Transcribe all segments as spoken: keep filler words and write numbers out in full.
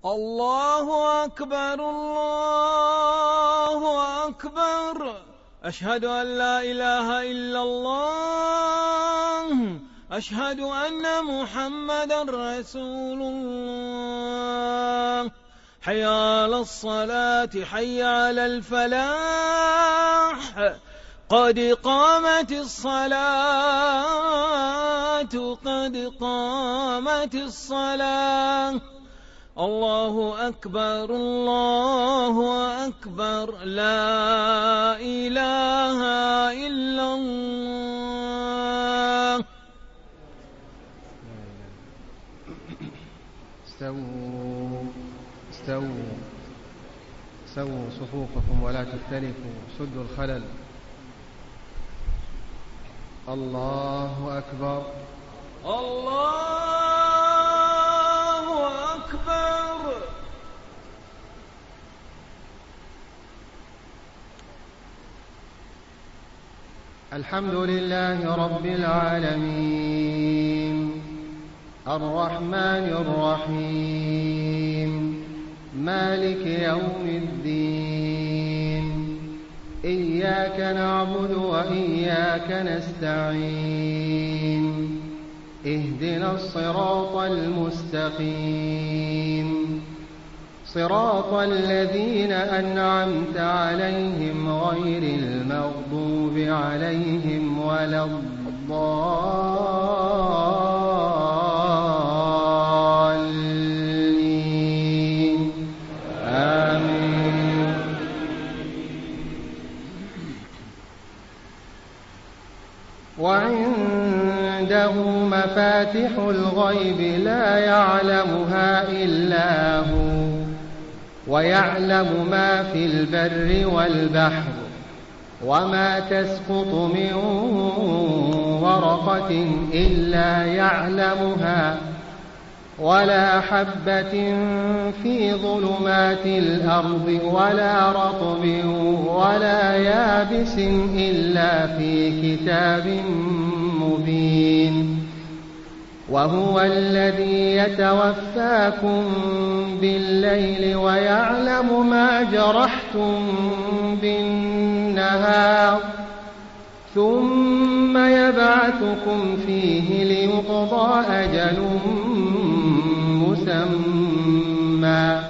الله أكبر الله أكبر. أشهد أن لا إله إلا الله. أشهد أن محمدا رسول الله. حي على الصلاة حي على الفلاح. قد قامت الصلاة قد قامت الصلاة. الله أكبر الله أكبر. لا إله إلا الله. استووا استووا سووا صفوفكم ولا تختلفوا، سدوا الخلل. الله أكبر الله أكبر. الحمد لله رب العالمين، الرحمن الرحيم، مالك يوم الدين. إياك نعبد وإياك نستعين. اهدنا الصراط المستقيم، صراط الذين أنعمت عليهم غير المغضوب عليهم ولا الضالين. آمين. وعنده مفاتح الغيب لا يعلمها إلا هو، ويعلم ما في البر والبحر، وما تسقط من ورقة إلا يعلمها، ولا حبة في ظلمات الأرض ولا رطب ولا يابس إلا في كتاب مبين. وهو الذي يتوفاكم بالليل ويعلم ما جرحتم بالنهار، ثم يبعثكم فيه ليقضى أجل مسمى،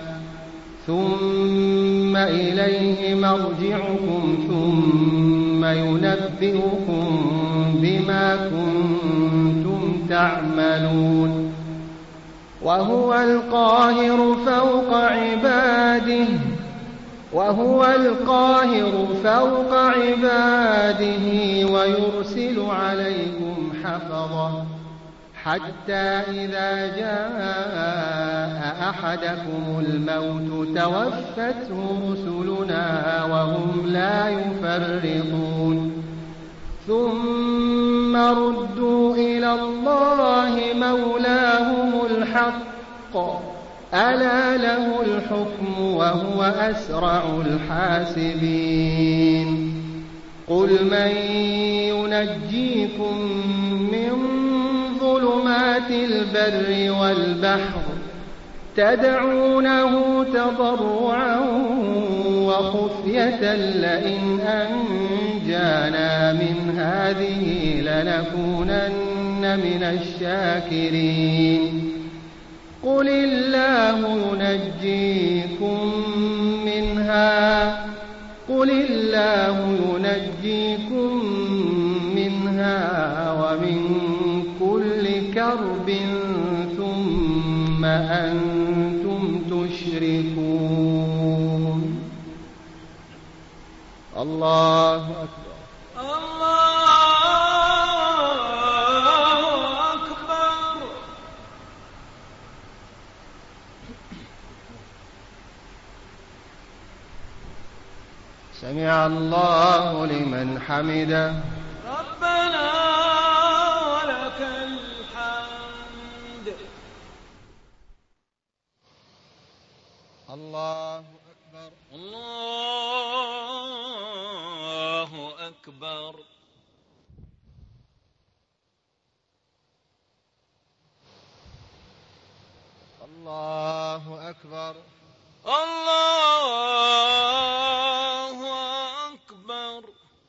ثم إليه مرجعكم ثم ينبئكم بما كنتم تعملون. وهو القاهر فوق عباده وهو القاهر فوق عباده ويرسل عليكم حفظة حتى إذا جاء أحدكم الموت توفته رسلنا وهم لا يفرطون، ثم ردوا إلى الله مولاهم الحق ألا له الحكم وهو أسرع الحاسبين. قل من ينجيكم من ظلمات البر والبحر تدعونه تضرعا وخفية لئن أنجانا من هذه لنكونن من الشاكرين. قل الله ينجيكم منها قل الله ينجيكم منها ومن كل كرب ثم أنتم تشركون. الله أكبر الله أكبر. سمع الله لمن حمده. ربنا ولك الحمد. الله أكبر الله أكبر. الله أكبر. الله أكبر.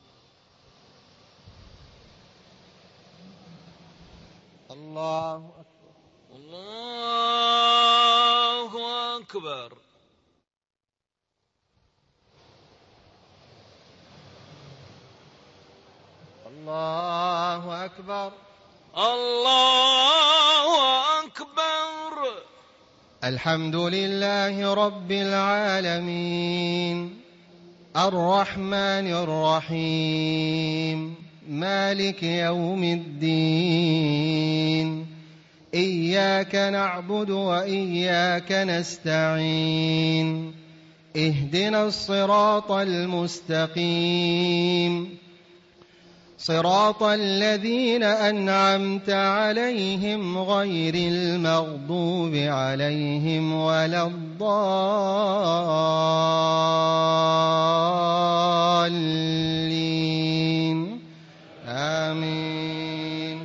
الله أكبر. الله أكبر. الله أكبر. الله أكبر. الحمد لله رب العالمين الرحمن الرحيم مالك يوم الدين إياك نعبد وإياك نستعين اهدنا الصراط المستقيم صراط الذين أنعمت عليهم غير المغضوب عليهم ولا الضالين آمين.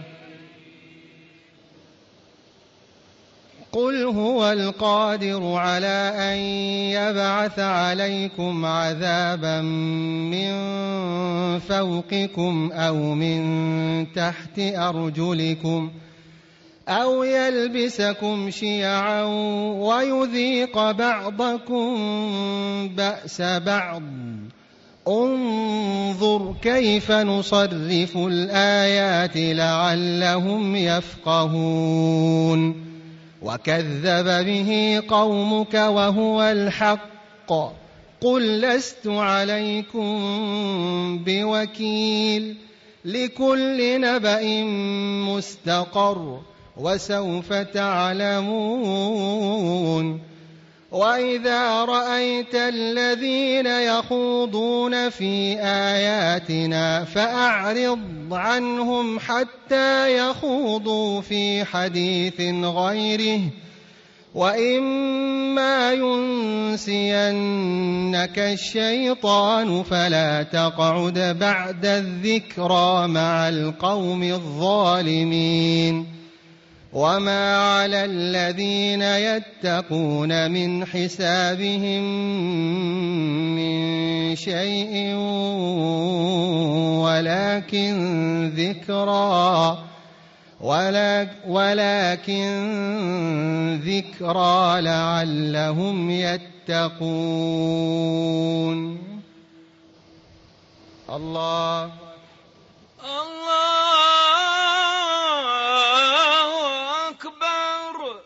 قل هو القادر على أن يبعث عليكم عذابا من فوقكم أو من تحت أرجلكم أو يلبسكم شيعا ويذيق بعضكم بأس بعض انظر كيف نصرف الآيات لعلهم يفقهون وكذب به قومك وهو الحق قل لست عليكم بوكيل لكل نبأ مستقر وسوف تعلمون. وإذا رأيت الذين يخوضون في آياتنا فأعرض عنهم حتى يخوضوا في حديث غيره وإما ينسينك الشيطان فلا تقعد بعد الذكرى مع القوم الظالمين. وما على الذين يتقون من حسابهم من شيء ولكن ذكرى ولكن ذكرى لعلهم يتقون. الله الله أكبر.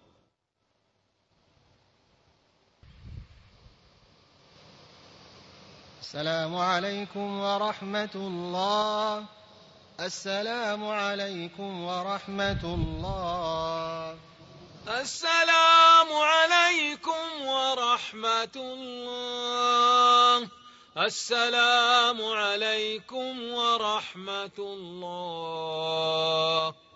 السلام عليكم ورحمة الله. السلام عليكم ورحمة الله. السلام عليكم ورحمة الله. السلام عليكم ورحمة الله.